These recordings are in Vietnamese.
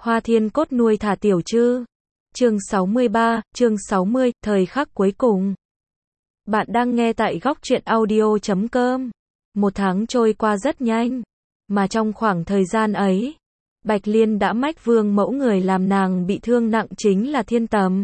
Hoa Thiên Cốt nuôi thả tiểu trư. Chương 63, chương 60, thời khắc cuối cùng. Bạn đang nghe tại góc truyện audio.com. Một tháng trôi qua rất nhanh, mà trong khoảng thời gian ấy, Bạch Liên đã mách vương mẫu người làm nàng bị thương nặng chính là Thiên Tầm.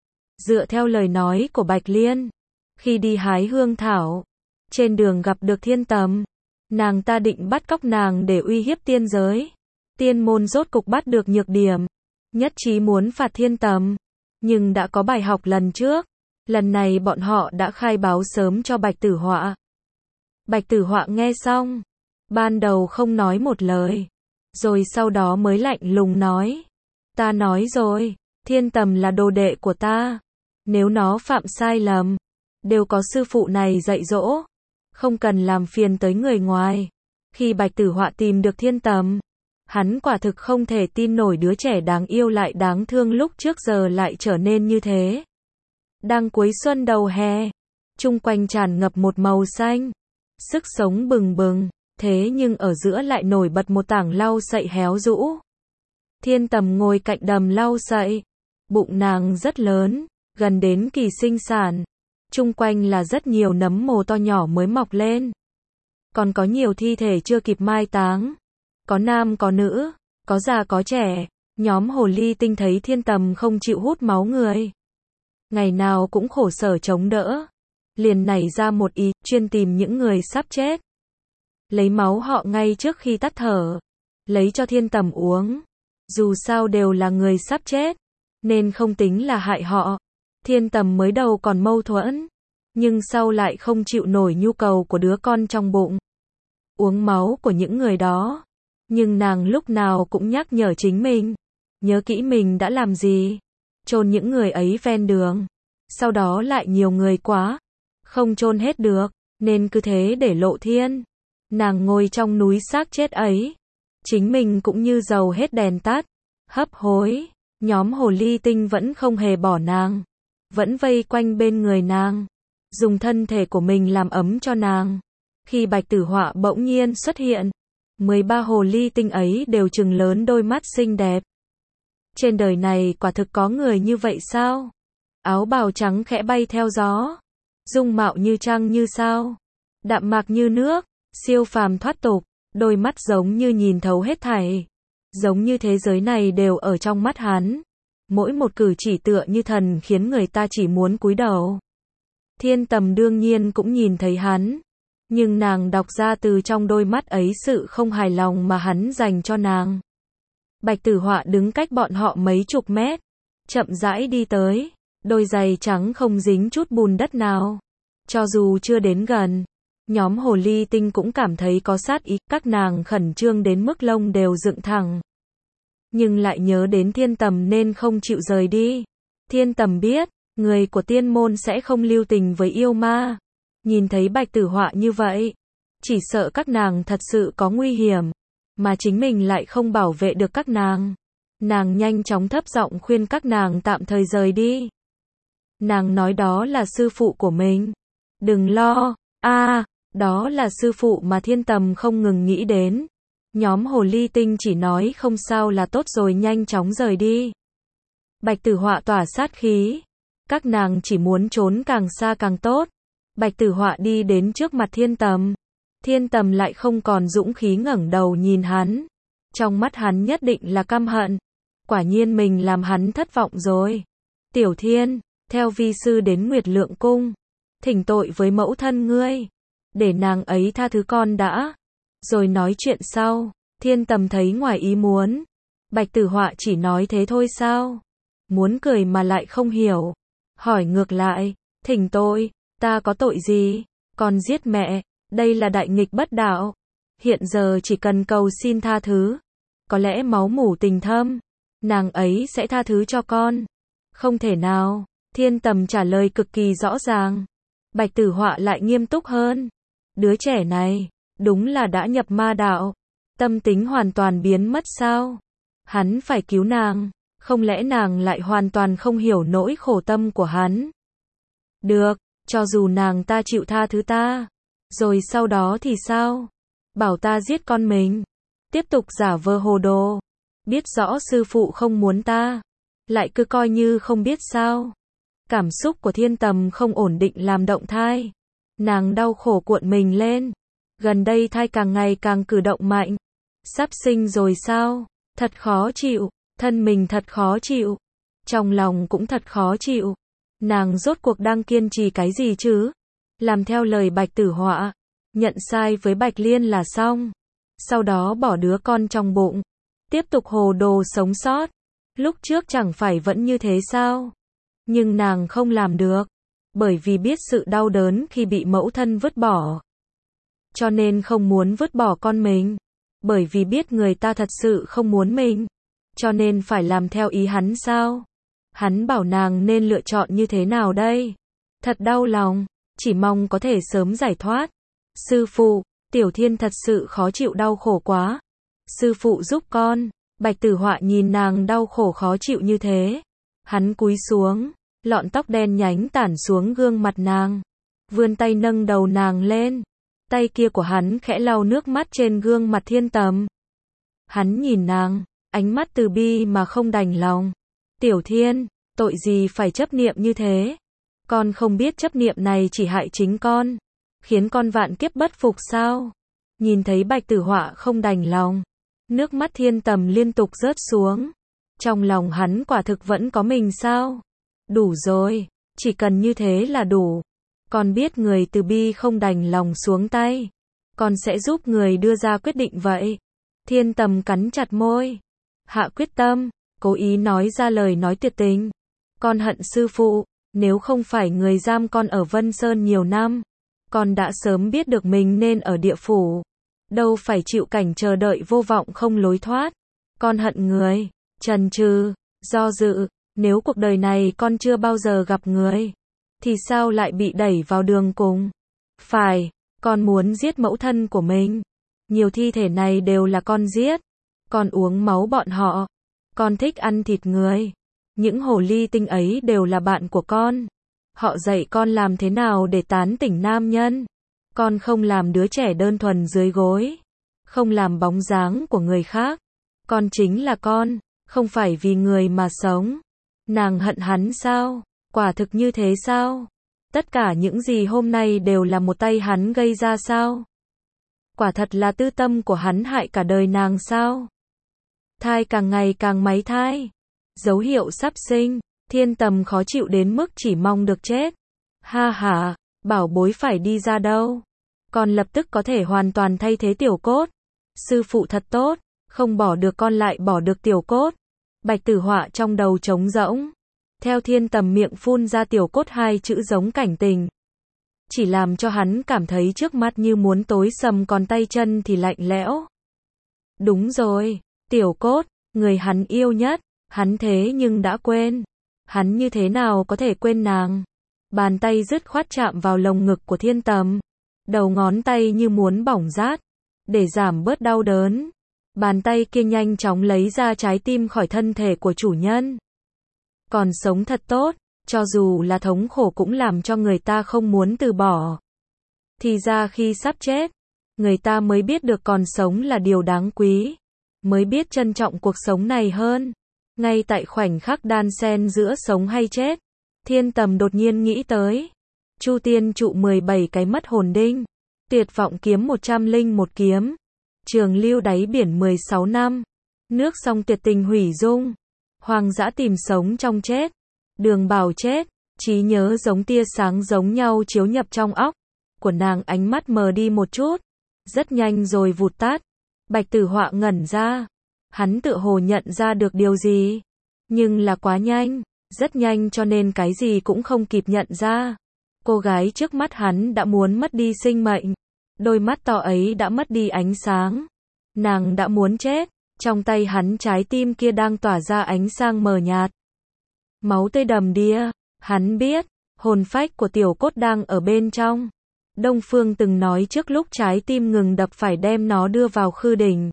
Dựa theo lời nói của Bạch Liên, khi đi hái hương thảo, trên đường gặp được Thiên Tầm, nàng ta định bắt cóc nàng để uy hiếp tiên giới. Tiên môn rốt cục bắt được nhược điểm, nhất trí muốn phạt Thiên Tầm, nhưng đã có bài học lần trước, lần này bọn họ đã khai báo sớm cho Bạch Tử Họa. Bạch Tử Họa nghe xong, ban đầu không nói một lời, rồi sau đó mới lạnh lùng nói, ta nói rồi, Thiên Tầm là đồ đệ của ta, nếu nó phạm sai lầm, đều có sư phụ này dạy dỗ, không cần làm phiền tới người ngoài. Khi Bạch Tử Họa tìm được Thiên Tầm, hắn quả thực không thể tin nổi đứa trẻ đáng yêu lại đáng thương lúc trước giờ lại trở nên như thế. Đang cuối xuân đầu hè, chung quanh tràn ngập một màu xanh, sức sống bừng bừng, thế nhưng ở giữa lại nổi bật một tảng lau sậy héo rũ. Thiên Tầm ngồi cạnh đầm lau sậy, bụng nàng rất lớn, gần đến kỳ sinh sản, chung quanh là rất nhiều nấm mồ to nhỏ mới mọc lên. Còn có nhiều thi thể chưa kịp mai táng, có nam có nữ, có già có trẻ. Nhóm hồ ly tinh thấy Thiên Tầm không chịu hút máu người, ngày nào cũng khổ sở chống đỡ, liền nảy ra một ý, chuyên tìm những người sắp chết, lấy máu họ ngay trước khi tắt thở, lấy cho Thiên Tầm uống. Dù sao đều là người sắp chết, nên không tính là hại họ. Thiên Tầm mới đầu còn mâu thuẫn, nhưng sau lại không chịu nổi nhu cầu của đứa con trong bụng, uống máu của những người đó. Nhưng nàng lúc nào cũng nhắc nhở chính mình, nhớ kỹ mình đã làm gì, chôn những người ấy ven đường. Sau đó lại nhiều người quá, không chôn hết được, nên cứ thế để lộ thiên. Nàng ngồi trong núi xác chết ấy, chính mình cũng như dầu hết đèn tắt, hấp hối. Nhóm hồ ly tinh vẫn không hề bỏ nàng, vẫn vây quanh bên người nàng, dùng thân thể của mình làm ấm cho nàng. Khi Bạch Tử Họa bỗng nhiên xuất hiện, 13 hồ ly tinh ấy đều trừng lớn đôi mắt xinh đẹp. Trên đời này quả thực có người như vậy sao? Áo bào trắng khẽ bay theo gió, dung mạo như trăng như sao, đạm mạc như nước, siêu phàm thoát tục, đôi mắt giống như nhìn thấu hết thảy, giống như thế giới này đều ở trong mắt hắn. Mỗi một cử chỉ tựa như thần khiến người ta chỉ muốn cúi đầu. Thiên Tầm đương nhiên cũng nhìn thấy hắn, nhưng nàng đọc ra từ trong đôi mắt ấy sự không hài lòng mà hắn dành cho nàng. Bạch Tử Họa đứng cách bọn họ mấy chục mét, chậm rãi đi tới, đôi giày trắng không dính chút bùn đất nào. Cho dù chưa đến gần, nhóm hồ ly tinh cũng cảm thấy có sát ý, các nàng khẩn trương đến mức lông đều dựng thẳng. Nhưng lại nhớ đến Thiên Tầm nên không chịu rời đi. Thiên Tầm biết, người của tiên môn sẽ không lưu tình với yêu ma. Nhìn thấy Bạch Tử Họa như vậy, chỉ sợ các nàng thật sự có nguy hiểm, mà chính mình lại không bảo vệ được các nàng. Nàng nhanh chóng thấp giọng khuyên các nàng tạm thời rời đi. Nàng nói đó là sư phụ của mình. Đừng lo, đó là sư phụ mà Thiên Tầm không ngừng nghĩ đến. Nhóm hồ ly tinh chỉ nói không sao là tốt rồi nhanh chóng rời đi. Bạch Tử Họa tỏa sát khí, các nàng chỉ muốn trốn càng xa càng tốt. Bạch Tử Họa đi đến trước mặt Thiên Tầm. Thiên Tầm lại không còn dũng khí ngẩng đầu nhìn hắn. Trong mắt hắn nhất định là căm hận. Quả nhiên mình làm hắn thất vọng rồi. Tiểu Thiên, theo vi sư đến Nguyệt Lượng Cung, thỉnh tội với mẫu thân ngươi, để nàng ấy tha thứ con đã, rồi nói chuyện sau. Thiên Tầm thấy ngoài ý muốn. Bạch Tử Họa chỉ nói thế thôi sao? Muốn cười mà lại không hiểu. Hỏi ngược lại, thỉnh tội, ta có tội gì? Con giết mẹ, đây là đại nghịch bất đạo. Hiện giờ chỉ cần cầu xin tha thứ, có lẽ máu mủ tình thâm, nàng ấy sẽ tha thứ cho con. Không thể nào. Thiên Tầm trả lời cực kỳ rõ ràng. Bạch Tử Họa lại nghiêm túc hơn. Đứa trẻ này, đúng là đã nhập ma đạo. Tâm tính hoàn toàn biến mất sao? Hắn phải cứu nàng, không lẽ nàng lại hoàn toàn không hiểu nỗi khổ tâm của hắn? Được, cho dù nàng ta chịu tha thứ ta, rồi sau đó thì sao? Bảo ta giết con mình, tiếp tục giả vờ hồ đồ. Biết rõ sư phụ không muốn ta, lại cứ coi như không biết sao. Cảm xúc của Thiên Tầm không ổn định làm động thai. Nàng đau khổ cuộn mình lên. Gần đây thai càng ngày càng cử động mạnh. Sắp sinh rồi sao? Thật khó chịu, thân mình thật khó chịu. Trong lòng cũng thật khó chịu. Nàng rốt cuộc đang kiên trì cái gì chứ? Làm theo lời Bạch Tử Họa, nhận sai với Bạch Liên là xong. Sau đó bỏ đứa con trong bụng, tiếp tục hồ đồ sống sót. Lúc trước chẳng phải vẫn như thế sao? Nhưng nàng không làm được, bởi vì biết sự đau đớn khi bị mẫu thân vứt bỏ. Cho nên không muốn vứt bỏ con mình, bởi vì biết người ta thật sự không muốn mình, cho nên phải làm theo ý hắn sao? Hắn bảo nàng nên lựa chọn như thế nào đây? Thật đau lòng, chỉ mong có thể sớm giải thoát. Sư phụ, Tiểu Thiên thật sự khó chịu đau khổ quá. Sư phụ giúp con. Bạch Tử Họa nhìn nàng đau khổ khó chịu như thế. Hắn cúi xuống, lọn tóc đen nhánh tản xuống gương mặt nàng. Vươn tay nâng đầu nàng lên. Tay kia của hắn khẽ lau nước mắt trên gương mặt Thiên Tầm. Hắn nhìn nàng, ánh mắt từ bi mà không đành lòng. Tiểu Thiên, tội gì phải chấp niệm như thế? Con không biết chấp niệm này chỉ hại chính con, khiến con vạn kiếp bất phục sao? Nhìn thấy Bạch Tử Họa không đành lòng, nước mắt Thiên Tầm liên tục rớt xuống. Trong lòng hắn quả thực vẫn có mình sao? Đủ rồi, chỉ cần như thế là đủ. Con biết người từ bi không đành lòng xuống tay, con sẽ giúp người đưa ra quyết định vậy. Thiên Tầm cắn chặt môi, hạ quyết tâm, cố ý nói ra lời nói tuyệt tình. Con hận sư phụ, nếu không phải người giam con ở Vân Sơn nhiều năm, con đã sớm biết được mình nên ở địa phủ, đâu phải chịu cảnh chờ đợi vô vọng không lối thoát. Con hận người, chần chừ, do dự, nếu cuộc đời này con chưa bao giờ gặp người, thì sao lại bị đẩy vào đường cùng? Phải, con muốn giết mẫu thân của mình. Nhiều thi thể này đều là con giết. Con uống máu bọn họ. Con thích ăn thịt người. Những hồ ly tinh ấy đều là bạn của con. Họ dạy con làm thế nào để tán tỉnh nam nhân. Con không làm đứa trẻ đơn thuần dưới gối, không làm bóng dáng của người khác. Con chính là con, không phải vì người mà sống. Nàng hận hắn sao? Quả thực như thế sao? Tất cả những gì hôm nay đều là một tay hắn gây ra sao? Quả thật là tư tâm của hắn hại cả đời nàng sao? Thai càng ngày càng máy thai, dấu hiệu sắp sinh. Thiên Tầm khó chịu đến mức chỉ mong được chết. Ha ha, bảo bối phải đi ra đâu? Con lập tức có thể hoàn toàn thay thế tiểu cốt. Sư phụ thật tốt, không bỏ được con lại bỏ được tiểu cốt. Bạch Tử Họa trong đầu trống rỗng. Theo Thiên Tầm miệng phun ra tiểu cốt hai chữ giống cảnh tình. Chỉ làm cho hắn cảm thấy trước mắt như muốn tối sầm, còn tay chân thì lạnh lẽo. Đúng rồi, tiểu cốt, người hắn yêu nhất, hắn thế nhưng đã quên. Hắn như thế nào có thể quên nàng? Bàn tay dứt khoát chạm vào lồng ngực của Thiên Tầm. Đầu ngón tay như muốn bỏng rát. Để giảm bớt đau đớn, bàn tay kia nhanh chóng lấy ra trái tim khỏi thân thể của chủ nhân. Còn sống thật tốt, cho dù là thống khổ cũng làm cho người ta không muốn từ bỏ. Thì ra khi sắp chết, người ta mới biết được còn sống là điều đáng quý, mới biết trân trọng cuộc sống này hơn. Ngay tại khoảnh khắc đan xen giữa sống hay chết, Thiên Tầm đột nhiên nghĩ tới Chu Tiên trụ 17 cái mất hồn đinh, Tuyệt vọng kiếm 101 kiếm, Trường lưu đáy biển 16 năm, Nước sông tuyệt tình hủy dung, Hoang dã tìm sống trong chết, Đường bảo chết. Trí nhớ giống tia sáng giống nhau chiếu nhập trong óc của nàng, ánh mắt mờ đi một chút, rất nhanh rồi vụt tắt. Bạch Tử Họa ngẩn ra, hắn tựa hồ nhận ra được điều gì, nhưng là quá nhanh, rất nhanh cho nên cái gì cũng không kịp nhận ra. Cô gái trước mắt hắn đã muốn mất đi sinh mệnh, đôi mắt to ấy đã mất đi ánh sáng, nàng đã muốn chết. Trong tay hắn trái tim kia đang tỏa ra ánh sáng mờ nhạt, máu tươi đầm đìa. Hắn biết, hồn phách của tiểu cốt đang ở bên trong. Đông Phương từng nói trước lúc trái tim ngừng đập phải đem nó đưa vào khư đỉnh.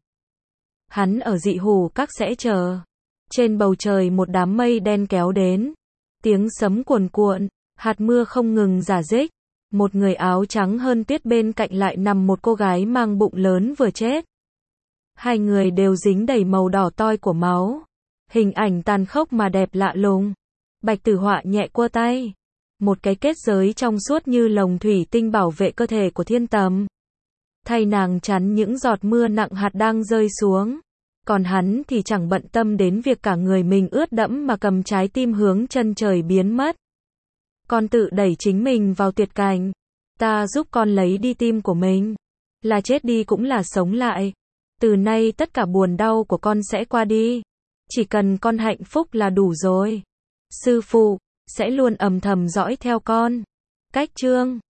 Hắn ở Dị Hủ Các sẽ chờ. Trên bầu trời một đám mây đen kéo đến. Tiếng sấm cuồn cuộn, hạt mưa không ngừng rả rích. Một người áo trắng hơn tuyết bên cạnh lại nằm một cô gái mang bụng lớn vừa chết. Hai người đều dính đầy màu đỏ toi của máu. Hình ảnh tàn khốc mà đẹp lạ lùng. Bạch Tử Họa nhẹ quơ tay. Một cái kết giới trong suốt như lồng thủy tinh bảo vệ cơ thể của Thiên Tầm. Thay nàng chắn những giọt mưa nặng hạt đang rơi xuống. Còn hắn thì chẳng bận tâm đến việc cả người mình ướt đẫm mà cầm trái tim hướng chân trời biến mất. Con tự đẩy chính mình vào tuyệt cảnh. Ta giúp con lấy đi tim của mình. Là chết đi cũng là sống lại. Từ nay tất cả buồn đau của con sẽ qua đi. Chỉ cần con hạnh phúc là đủ rồi. Sư phụ sẽ luôn âm thầm dõi theo con. Cách chương